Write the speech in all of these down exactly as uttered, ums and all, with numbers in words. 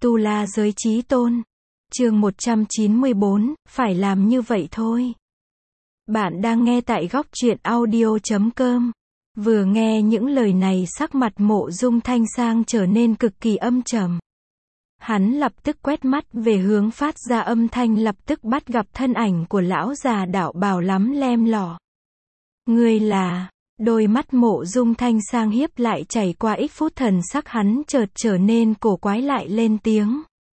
Tu La Giới Chí Tôn. Chương một trăm chín mươi bốn, phải làm như vậy thôi. Bạn đang nghe tại góc truyện audio chấm com. Vừa nghe những lời này, sắc mặt Mộ Dung Thanh Sang trở nên cực kỳ âm trầm. Hắn lập tức quét mắt về hướng phát ra âm thanh, lập tức bắt gặp thân ảnh của lão già đạo bào lắm lem lỏ. Ngươi là... Đôi mắt Mộ Dung Thanh Sang hiếp lại, chảy qua ít phút thần sắc hắn chợt trở nên cổ quái, lại lên tiếng.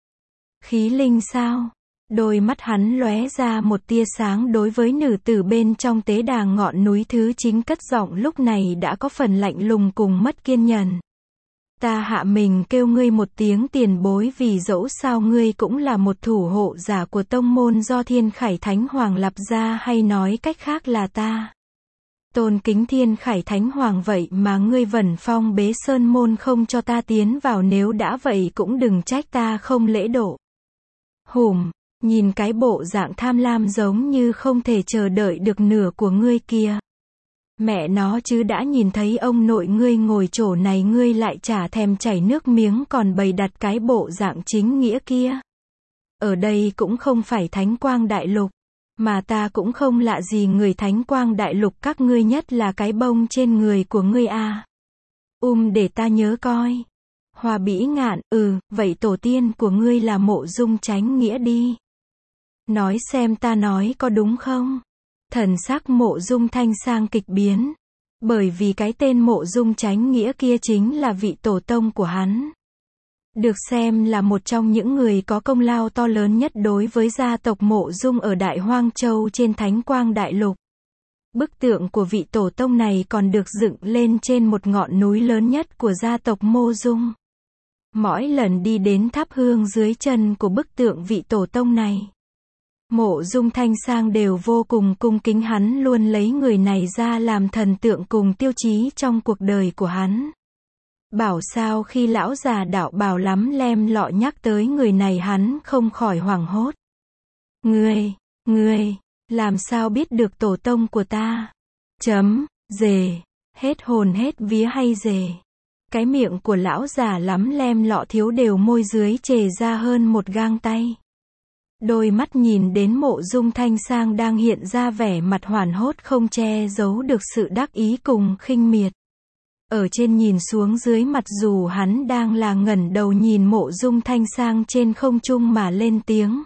Khí linh sao? Đôi mắt hắn lóe ra một tia sáng. Đối với nữ tử bên trong tế đàn ngọn núi thứ chính, cất giọng lúc này đã có phần lạnh lùng cùng mất kiên nhẫn. Ta hạ mình kêu ngươi một tiếng tiền bối, vì dẫu sao ngươi cũng là một thủ hộ giả của tông môn do Thiên Khải Thánh Hoàng lập ra, hay nói cách khác là ta tôn kính Thiên Khải Thánh Hoàng, vậy mà ngươi vẫn phong bế sơn môn không cho ta tiến vào, nếu đã vậy cũng đừng trách ta không lễ độ. Hùm, nhìn cái bộ dạng tham lam giống như không thể chờ đợi được nửa của ngươi kia. Mẹ nó chứ, đã nhìn thấy ông nội ngươi ngồi chỗ này ngươi lại chả thèm chảy nước miếng, còn bày đặt cái bộ dạng chính nghĩa kia. Ở đây cũng không phải Thánh Quang Đại Lục, mà ta cũng không lạ gì người Thánh Quang Đại Lục các ngươi, nhất là cái bông trên người của ngươi à. Um để ta nhớ coi. Hoa Bĩ Ngạn, ừ, vậy tổ tiên của ngươi là Mộ Dung Chánh Nghĩa đi. Nói xem ta nói có đúng không? Thần sắc Mộ Dung Thanh Sang kịch biến. Bởi vì cái tên Mộ Dung Chánh Nghĩa kia chính là vị tổ tông của hắn. Được xem là một trong những người có công lao to lớn nhất đối với gia tộc Mộ Dung ở Đại Hoang Châu trên Thánh Quang Đại Lục. Bức tượng của vị tổ tông này còn được dựng lên trên một ngọn núi lớn nhất của gia tộc Mộ Dung. Mỗi lần đi đến thắp hương dưới chân của bức tượng vị tổ tông này, Mộ Dung Thanh Sang đều vô cùng cung kính, hắn luôn lấy người này ra làm thần tượng cùng tiêu chí trong cuộc đời của hắn. Bảo sao khi lão già đạo bào lắm lem lọ nhắc tới người này, hắn không khỏi hoảng hốt. Ngươi, ngươi, làm sao biết được tổ tông của ta? Chấm, dề, hết hồn hết vía hay dề. Cái miệng của lão già lắm lem lọ thiếu đều môi dưới chề ra hơn một gang tay. Đôi mắt nhìn đến Mộ Dung Thanh Sang đang hiện ra vẻ mặt hoảng hốt, không che giấu được sự đắc ý cùng khinh miệt. Ở trên nhìn xuống dưới, mặt dù hắn đang là ngẩng đầu nhìn Mộ Dung Thanh Sang trên không trung mà lên tiếng.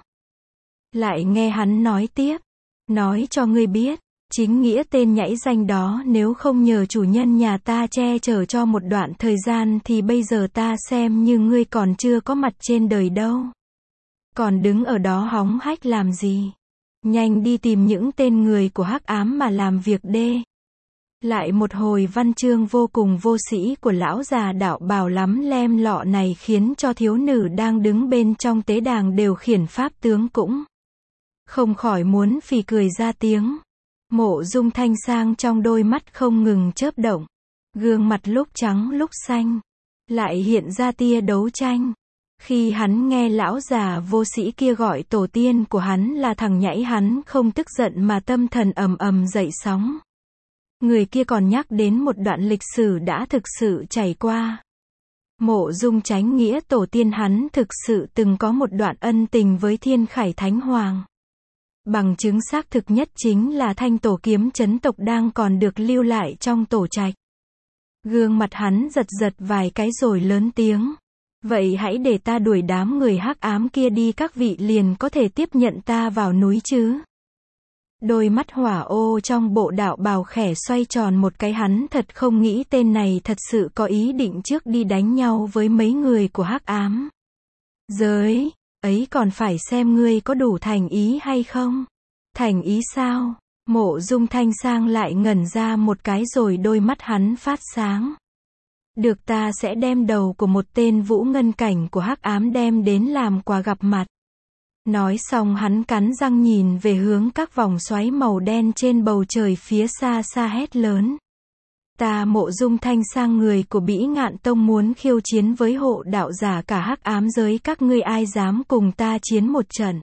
Lại nghe hắn nói tiếp. Nói cho ngươi biết, chính nghĩa tên nhãi danh đó, nếu không nhờ chủ nhân nhà ta che chở cho một đoạn thời gian thì bây giờ ta xem như ngươi còn chưa có mặt trên đời đâu. Còn đứng ở đó hóng hách làm gì? Nhanh đi tìm những tên người của hắc ám mà làm việc đê. Lại một hồi văn chương vô cùng vô sĩ của lão già đạo bào lắm lem lọ này khiến cho thiếu nữ đang đứng bên trong tế đàn đều khiển pháp tướng cũng không khỏi muốn phì cười ra tiếng. Mộ Dung Thanh Sang trong đôi mắt không ngừng chớp động, gương mặt lúc trắng lúc xanh, lại hiện ra tia đấu tranh. Khi hắn nghe lão già vô sĩ kia gọi tổ tiên của hắn là thằng nhãi, hắn không tức giận mà tâm thần ầm ầm dậy sóng. Người kia còn nhắc đến một đoạn lịch sử đã thực sự trải qua. Mộ Dung Chánh Nghĩa tổ tiên hắn thực sự từng có một đoạn ân tình với Thiên Khải Thánh Hoàng. Bằng chứng xác thực nhất chính là thanh tổ kiếm chấn tộc đang còn được lưu lại trong tổ trạch. Gương mặt hắn giật giật vài cái rồi lớn tiếng. Vậy hãy để ta đuổi đám người hắc ám kia đi, các vị liền có thể tiếp nhận ta vào núi chứ. Đôi mắt hỏa ô trong bộ đạo bào khẽ xoay tròn một cái, hắn thật không nghĩ tên này thật sự có ý định trước đi đánh nhau với mấy người của hắc ám. Giới, ấy còn phải xem ngươi có đủ thành ý hay không. Thành ý sao? Mộ Dung Thanh Sang lại ngẩn ra một cái rồi đôi mắt hắn phát sáng. Được, ta sẽ đem đầu của một tên vũ ngân cảnh của hắc ám đem đến làm quà gặp mặt. Nói xong hắn cắn răng nhìn về hướng các vòng xoáy màu đen trên bầu trời phía xa xa hét lớn. Ta Mộ Dung Thanh Sang, người của Bĩ Ngạn Tông, muốn khiêu chiến với hộ đạo giả cả hắc ám giới, các ngươi ai dám cùng ta chiến một trận?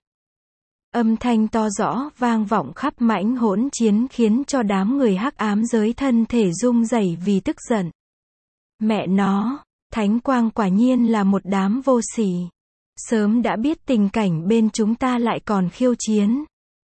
Âm thanh to rõ vang vọng khắp mãnh hỗn chiến khiến cho đám người hắc ám giới thân thể rung rẩy vì tức giận. Mẹ nó, Thánh Quang quả nhiên là một đám vô sỉ. Sớm đã biết tình cảnh bên chúng ta lại còn khiêu chiến.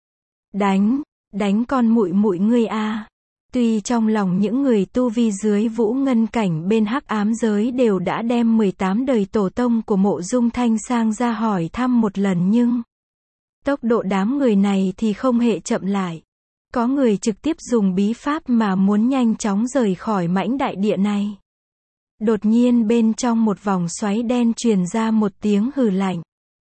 Đánh, đánh con muội muội ngươi a. Tuy trong lòng những người tu vi dưới vũ ngân cảnh bên hắc ám giới đều đã đem mười tám đời tổ tông của Mộ Dung Thanh Sang ra hỏi thăm một lần nhưng tốc độ đám người này thì không hề chậm lại. Có người trực tiếp dùng bí pháp mà muốn nhanh chóng rời khỏi mãnh đại địa này. Đột nhiên bên trong một vòng xoáy đen truyền ra một tiếng hừ lạnh.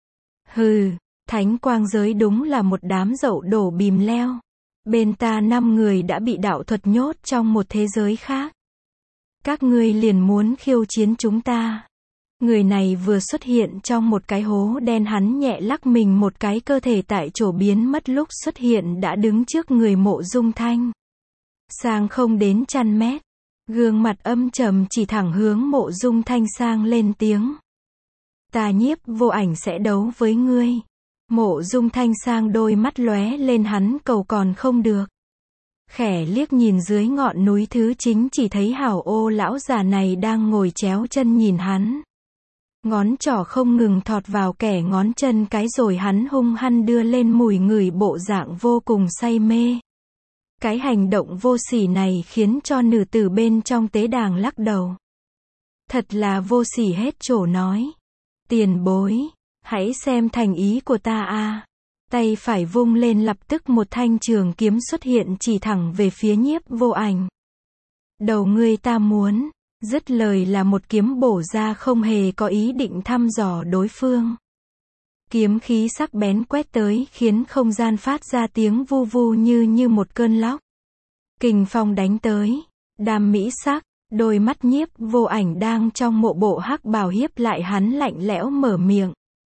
Hừ, thánh quang giới đúng là một đám dậu đổ bìm leo. Bên ta năm người đã bị đạo thuật nhốt trong một thế giới khác. Các ngươi liền muốn khiêu chiến chúng ta. Người này vừa xuất hiện trong một cái hố đen, hắn nhẹ lắc mình một cái, cơ thể tại chỗ biến mất, lúc xuất hiện đã đứng trước người Mộ Dung Thanh Sang không đến trăm mét. Gương mặt âm trầm chỉ thẳng hướng Mộ Dung Thanh Sang lên tiếng. Ta Nhiếp Vô Ảnh sẽ đấu với ngươi. Mộ Dung Thanh Sang đôi mắt lóe lên, hắn cầu còn không được. Khẽ liếc nhìn dưới ngọn núi thứ chính, chỉ thấy Hảo Ô lão già này đang ngồi chéo chân nhìn hắn. Ngón trỏ không ngừng thọt vào kẻ ngón chân cái, rồi hắn hung hăng đưa lên mùi ngửi, bộ dạng vô cùng say mê. Cái hành động vô sỉ này khiến cho nữ tử bên trong tế đàng lắc đầu. Thật là vô sỉ hết chỗ nói. Tiền bối, hãy xem thành ý của ta a. Tay phải vung lên, lập tức một thanh trường kiếm xuất hiện chỉ thẳng về phía Nhiếp Vô Ảnh. Đầu ngươi ta muốn. Dứt lời là một kiếm bổ ra, không hề có ý định thăm dò đối phương. Kiếm khí sắc bén quét tới, khiến không gian phát ra tiếng vu vu như như một cơn lốc. Kình phong đánh tới. Đam mỹ sắc, đôi mắt Nhiếp Vô Ảnh đang trong mộ bộ hắc bào hiếp lại hắn, lạnh lẽo mở miệng.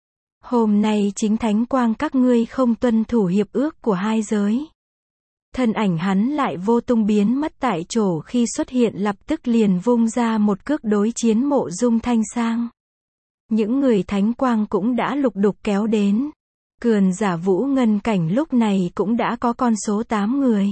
Hôm nay chính thánh quang các ngươi không tuân thủ hiệp ước của hai giới. Thân ảnh hắn lại vô tung biến mất tại chỗ, khi xuất hiện lập tức liền vung ra một cước đối chiến Mộ Dung Thanh Sang. Những người thánh quang cũng đã lục đục kéo đến. Cường giả vũ ngân cảnh lúc này cũng đã có con số tám người.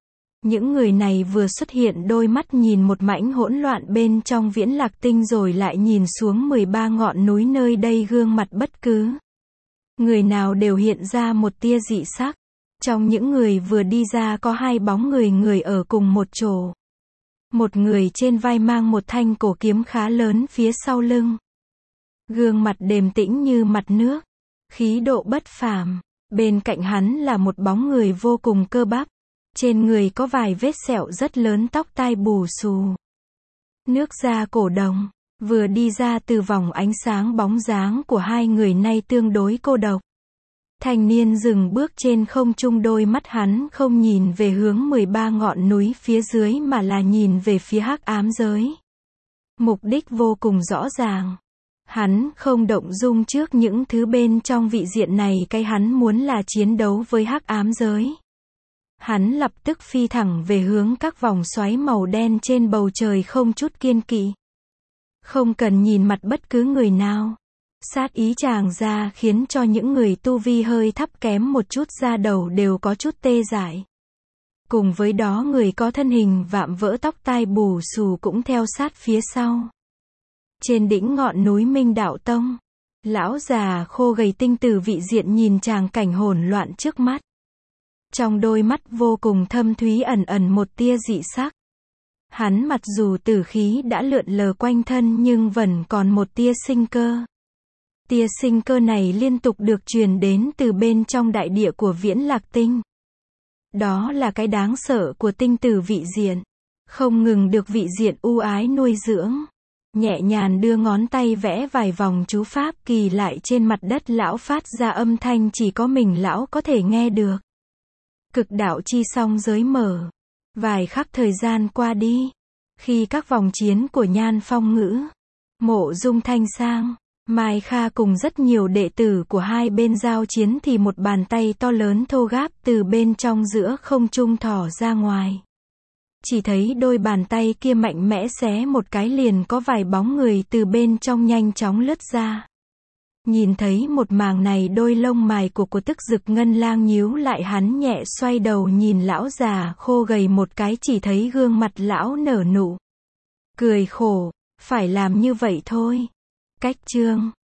Những người này vừa xuất hiện, đôi mắt nhìn một mảnh hỗn loạn bên trong Viễn Lạc Tinh, rồi lại nhìn xuống mười ba ngọn núi nơi đây, gương mặt bất cứ người nào đều hiện ra một tia dị sắc. Trong những người vừa đi ra có hai bóng người, người ở cùng một chỗ. Một người trên vai mang một thanh cổ kiếm khá lớn phía sau lưng. Gương mặt điềm tĩnh như mặt nước, khí độ bất phàm. Bên cạnh hắn là một bóng người vô cùng cơ bắp. Trên người có vài vết sẹo rất lớn, tóc tai bù xù. Nước da cổ đồng. Vừa đi ra từ vòng ánh sáng, bóng dáng của hai người này tương đối cô độc. Thanh niên dừng bước trên không trung, đôi mắt hắn không nhìn về hướng mười ba ngọn núi phía dưới mà là nhìn về phía hắc ám giới. Mục đích vô cùng rõ ràng. Hắn không động dung trước những thứ bên trong vị diện này, cái hắn muốn là chiến đấu với hắc ám giới. Hắn lập tức phi thẳng về hướng các vòng xoáy màu đen trên bầu trời, không chút kiên kỵ. Không cần nhìn mặt bất cứ người nào. Sát ý tràn ra khiến cho những người tu vi hơi thấp kém một chút da đầu đều có chút tê dại. Cùng với đó người có thân hình vạm vỡ, tóc tai bù xù cũng theo sát phía sau. Trên đỉnh ngọn núi Minh Đạo Tông, lão già khô gầy tinh từ vị diện nhìn tràng cảnh hỗn loạn trước mắt. Trong đôi mắt vô cùng thâm thúy ẩn ẩn một tia dị sắc. Hắn mặc dù tử khí đã lượn lờ quanh thân nhưng vẫn còn một tia sinh cơ. Tia sinh cơ này liên tục được truyền đến từ bên trong đại địa của Viễn Lạc Tinh. Đó là cái đáng sợ của tinh tử vị diện. Không ngừng được vị diện ưu ái nuôi dưỡng. Nhẹ nhàng đưa ngón tay vẽ vài vòng chú pháp kỳ lại trên mặt đất, lão phát ra âm thanh chỉ có mình lão có thể nghe được. Cực đạo chi song giới mở. Vài khắc thời gian qua đi. Khi các vòng chiến của Nhan Phong Ngữ, Mộ Dung Thanh Sang, Mai Kha cùng rất nhiều đệ tử của hai bên giao chiến thì một bàn tay to lớn thô ráp từ bên trong giữa không trung thò ra ngoài. Chỉ thấy đôi bàn tay kia mạnh mẽ xé một cái, liền có vài bóng người từ bên trong nhanh chóng lướt ra. Nhìn thấy một màn này, đôi lông mày của của Tức Dực Ngân Lang nhíu lại, hắn nhẹ xoay đầu nhìn lão già khô gầy một cái, chỉ thấy gương mặt lão nở nụ cười khổ. Phải làm như vậy thôi. Cách chương